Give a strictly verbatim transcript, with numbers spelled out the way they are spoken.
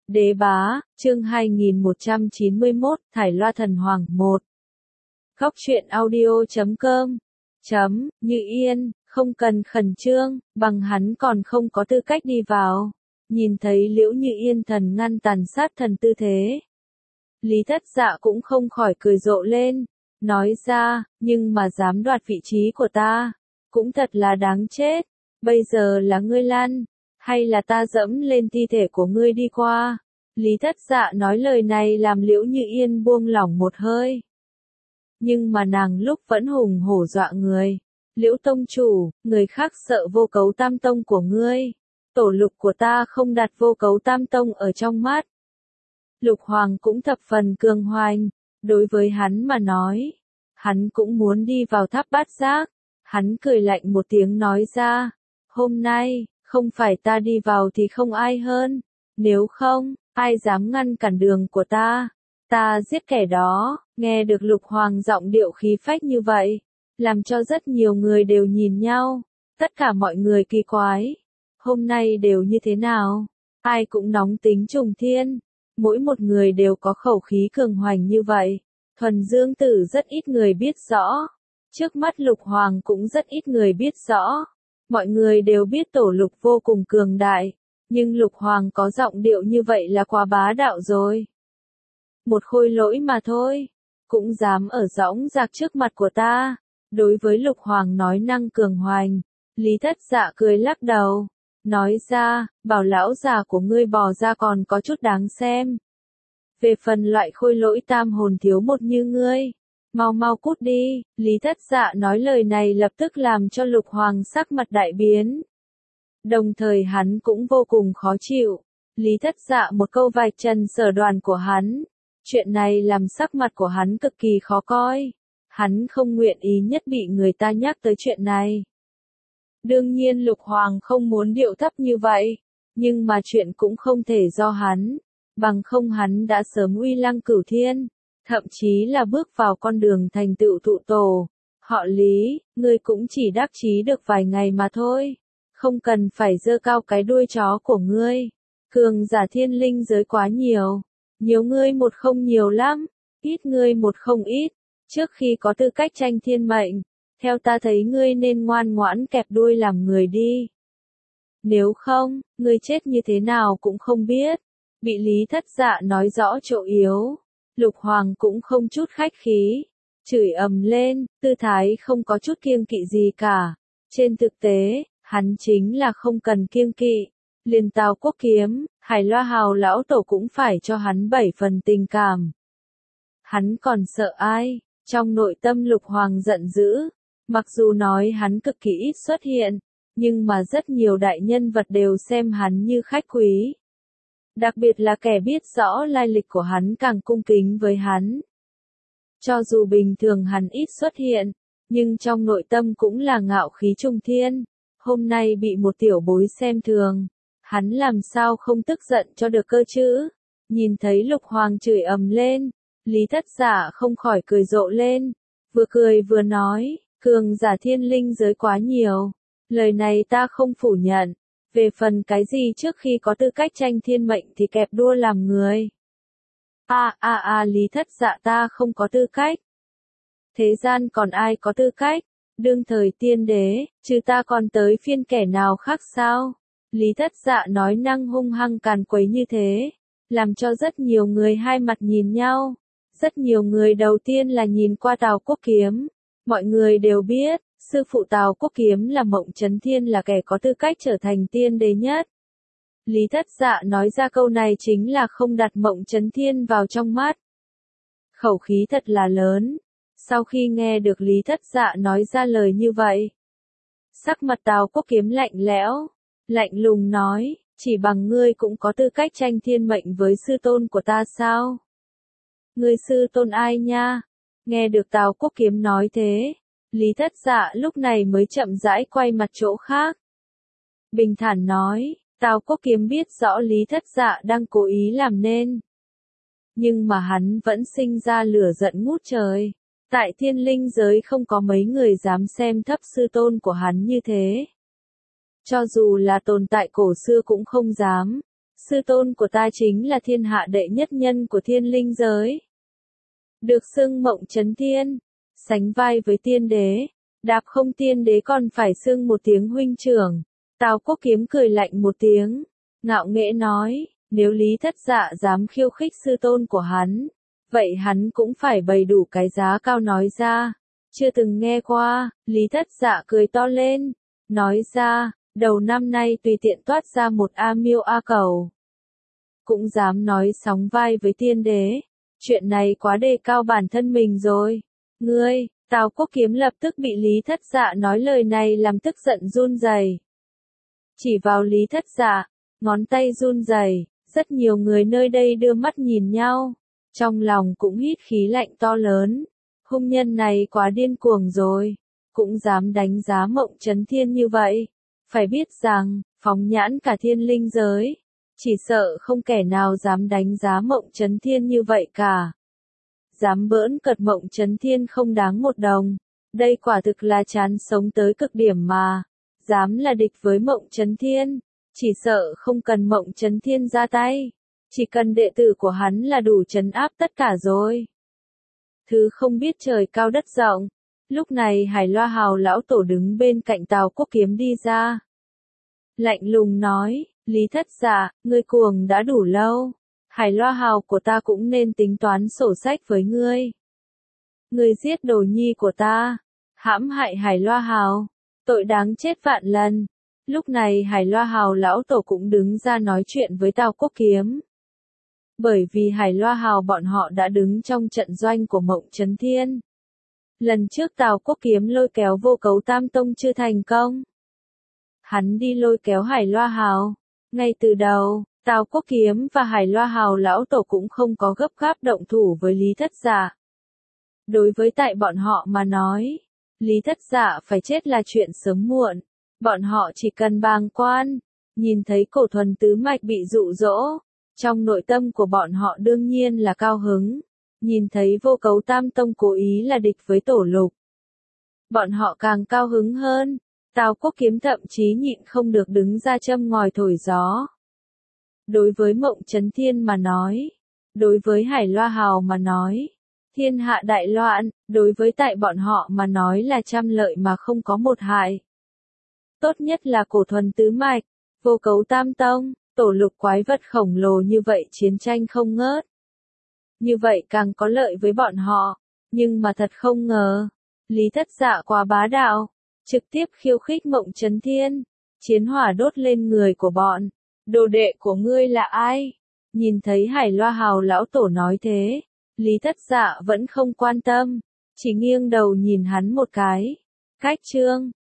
Đế bá, chương hai nghìn một trăm chín mươi mốt, Thải Loa Thần Hoàng một. Góc truyện audio chấm com. Chấm, Như Yên, không cần khẩn trương, bằng hắn còn không có tư cách đi vào. Nhìn thấy Liễu Như Yên thần ngăn tàn sát thần tư thế. Lý Thất Dạ cũng không khỏi cười rộ lên, nói ra, nhưng mà dám đoạt vị trí của ta, cũng thật là đáng chết, bây giờ là ngươi lăn, hay là ta dẫm lên thi thể của ngươi đi qua. Lý Thất Dạ nói lời này làm Liễu Như Yên buông lỏng một hơi. Nhưng mà nàng lúc vẫn hùng hổ dọa người. Liễu tông chủ, người khác sợ vô cấu tam tông của ngươi. Tổ lục của ta không đặt vô cấu tam tông ở trong mắt. Lục Hoàng cũng thập phần cường hoành. Đối với hắn mà nói, hắn cũng muốn đi vào tháp bát giác. Hắn cười lạnh một tiếng nói ra, hôm nay, không phải ta đi vào thì không ai hơn. Nếu không, ai dám ngăn cản đường của ta, ta giết kẻ đó. Nghe được Lục Hoàng giọng điệu khí phách như vậy, làm cho rất nhiều người đều nhìn nhau, tất cả mọi người kỳ quái, hôm nay đều như thế nào, ai cũng nóng tính trùng thiên, mỗi một người đều có khẩu khí cường hoành như vậy, thuần dương tử rất ít người biết rõ, trước mắt Lục Hoàng cũng rất ít người biết rõ, mọi người đều biết tổ lục vô cùng cường đại. Nhưng Lục Hoàng có giọng điệu như vậy là quá bá đạo rồi. Một khôi lỗi mà thôi, cũng dám ở dõng dạc trước mặt của ta. Đối với Lục Hoàng nói năng cường hoành, Lý Thất Dạ cười lắc đầu, nói ra, bảo lão già của ngươi bò ra còn có chút đáng xem. Về phần loại khôi lỗi tam hồn thiếu một như ngươi, mau mau cút đi. Lý Thất Dạ nói lời này lập tức làm cho Lục Hoàng sắc mặt đại biến. Đồng thời hắn cũng vô cùng khó chịu. Lý Thất Dạ một câu vạch trần sở đoàn của hắn. Chuyện này làm sắc mặt của hắn cực kỳ khó coi. Hắn không nguyện ý nhất bị người ta nhắc tới chuyện này. Đương nhiên Lục Hoàng không muốn điệu thấp như vậy. Nhưng mà chuyện cũng không thể do hắn. Bằng không hắn đã sớm uy lăng cửu thiên. Thậm chí là bước vào con đường thành tựu thụ tổ. Họ Lý, ngươi cũng chỉ đắc chí được vài ngày mà thôi. Không cần phải giơ cao cái đuôi chó của ngươi. Cường giả thiên linh giới quá nhiều. Nhiều ngươi một không nhiều lắm. Ít ngươi một không ít. Trước khi có tư cách tranh thiên mệnh, theo ta thấy ngươi nên ngoan ngoãn kẹp đuôi làm người đi. Nếu không, ngươi chết như thế nào cũng không biết. Bị Lý Thất Dạ nói rõ chỗ yếu. Lục Hoàng cũng không chút khách khí. Chửi ầm lên, tư thái không có chút kiêng kỵ gì cả. Trên thực tế, hắn chính là không cần kiêng kỵ, liền Tào Quốc Kiếm, Hải Loa Hào lão tổ cũng phải cho hắn bảy phần tình cảm. Hắn còn sợ ai? Trong nội tâm Lục Hoàng giận dữ, mặc dù nói hắn cực kỳ ít xuất hiện, nhưng mà rất nhiều đại nhân vật đều xem hắn như khách quý. Đặc biệt là kẻ biết rõ lai lịch của hắn càng cung kính với hắn. Cho dù bình thường hắn ít xuất hiện, nhưng trong nội tâm cũng là ngạo khí trung thiên. Hôm nay bị một tiểu bối xem thường, hắn làm sao không tức giận cho được cơ chứ? Nhìn thấy Lục Hoàng chửi ầm lên, Lý Thất Dạ không khỏi cười rộ lên, vừa cười vừa nói, cường giả thiên linh giới quá nhiều, lời này ta không phủ nhận, về phần cái gì trước khi có tư cách tranh thiên mệnh thì kẹp đua làm người. A a a Lý Thất Dạ ta không có tư cách. Thế gian còn ai có tư cách? Đương thời tiên đế, chứ ta còn tới phiên kẻ nào khác sao? Lý Thất Dạ nói năng hung hăng càn quấy như thế, làm cho rất nhiều người hai mặt nhìn nhau. Rất nhiều người đầu tiên là nhìn qua Tào Quốc Kiếm. Mọi người đều biết, sư phụ Tào Quốc Kiếm là Mộng Chấn Thiên là kẻ có tư cách trở thành tiên đế nhất. Lý Thất Dạ nói ra câu này chính là không đặt Mộng Chấn Thiên vào trong mắt. Khẩu khí thật là lớn. Sau khi nghe được Lý Thất Dạ nói ra lời như vậy, sắc mặt Tào Quốc Kiếm lạnh lẽo, lạnh lùng nói, chỉ bằng ngươi cũng có tư cách tranh thiên mệnh với sư tôn của ta sao? Ngươi sư tôn ai nha? Nghe được Tào Quốc Kiếm nói thế, Lý Thất Dạ lúc này mới chậm rãi quay mặt chỗ khác. Bình thản nói, Tào Quốc Kiếm biết rõ Lý Thất Dạ đang cố ý làm nên. Nhưng mà hắn vẫn sinh ra lửa giận ngút trời. Tại thiên linh giới không có mấy người dám xem thấp sư tôn của hắn như thế. Cho dù là tồn tại cổ xưa cũng không dám. sư tôn của ta chính là thiên hạ đệ nhất nhân của thiên linh giới. Được xưng Mộng Chấn Thiên, sánh vai với tiên đế, đạp không tiên đế còn phải xưng một tiếng huynh trưởng. Tào Quốc Kiếm cười lạnh một tiếng, ngạo nghễ nói, nếu Lý Thất Dạ dám khiêu khích sư tôn của hắn, vậy hắn cũng phải bày đủ cái giá cao nói ra. Chưa từng nghe qua, Lý Thất Dạ cười to lên, nói ra, đầu năm nay tùy tiện toát ra một A Miêu A Cầu. Cũng dám nói sóng vai với tiên đế, chuyện này quá đề cao bản thân mình rồi. Ngươi, Tào Quốc Kiếm lập tức bị Lý Thất Dạ nói lời này làm tức giận run rẩy. Chỉ vào Lý Thất Dạ, ngón tay run rẩy, rất nhiều người nơi đây đưa mắt nhìn nhau, trong lòng cũng hít khí lạnh to lớn. Hung nhân này quá điên cuồng rồi, cũng dám đánh giá Mộng Chấn Thiên như vậy. Phải biết rằng, phóng nhãn cả thiên linh giới, chỉ sợ không kẻ nào dám đánh giá Mộng Chấn Thiên như vậy cả. Dám bỡn cợt Mộng Chấn Thiên không đáng một đồng, đây quả thực là chán sống tới cực điểm mà. Dám là địch với Mộng Chấn Thiên, chỉ sợ không cần Mộng Chấn Thiên ra tay, chỉ cần đệ tử của hắn là đủ trấn áp tất cả rồi. Thứ không biết trời cao đất rộng. Lúc này Hải Loa Hào lão tổ đứng bên cạnh Tào Quốc Kiếm đi ra. Lạnh lùng nói, Lý Thất Dạ, ngươi cuồng đã đủ lâu. Hải Loa Hào của ta cũng nên tính toán sổ sách với ngươi. Ngươi giết đồ nhi của ta, hãm hại Hải Loa Hào, tội đáng chết vạn lần. Lúc này Hải Loa Hào lão tổ cũng đứng ra nói chuyện với Tào Quốc Kiếm. Bởi vì Hải Loa Hào bọn họ đã đứng trong trận doanh của Mộng Chấn Thiên. Lần trước Tào Quốc Kiếm lôi kéo Vô Cấu Tam Tông chưa thành công. Hắn đi lôi kéo Hải Loa Hào. Ngay từ đầu, Tào Quốc Kiếm và Hải Loa Hào lão tổ cũng không có gấp gáp động thủ với Lý Thất Dạ. Đối với tại bọn họ mà nói, Lý Thất Dạ phải chết là chuyện sớm muộn. Bọn họ chỉ cần bàng quan, nhìn thấy Cổ Thuần tứ mạch bị dụ dỗ. Trong nội tâm của bọn họ đương nhiên là cao hứng. Nhìn thấy Vô Cấu Tam Tông cố ý là địch với Tổ Lục, bọn họ càng cao hứng hơn. Tào Quốc Kiếm thậm chí nhịn không được đứng ra châm ngòi thổi gió. Đối với Mộng Chấn Thiên mà nói, đối với Hải Loa Hào mà nói, thiên hạ đại loạn, đối với tại bọn họ mà nói là trăm lợi mà không có một hại. Tốt nhất là Cổ Thuần tứ mạch, Vô Cấu Tam Tông, Tổ Lục quái vật khổng lồ như vậy chiến tranh không ngớt. Như vậy càng có lợi với bọn họ, nhưng mà thật không ngờ, Lý Thất Dạ quá bá đạo, trực tiếp khiêu khích Mộng Chấn Thiên, chiến hỏa đốt lên người của bọn. Đồ đệ của ngươi là ai? Nhìn thấy Hải Loa Hào lão tổ nói thế, Lý Thất Dạ vẫn không quan tâm, chỉ nghiêng đầu nhìn hắn một cái. Cách chương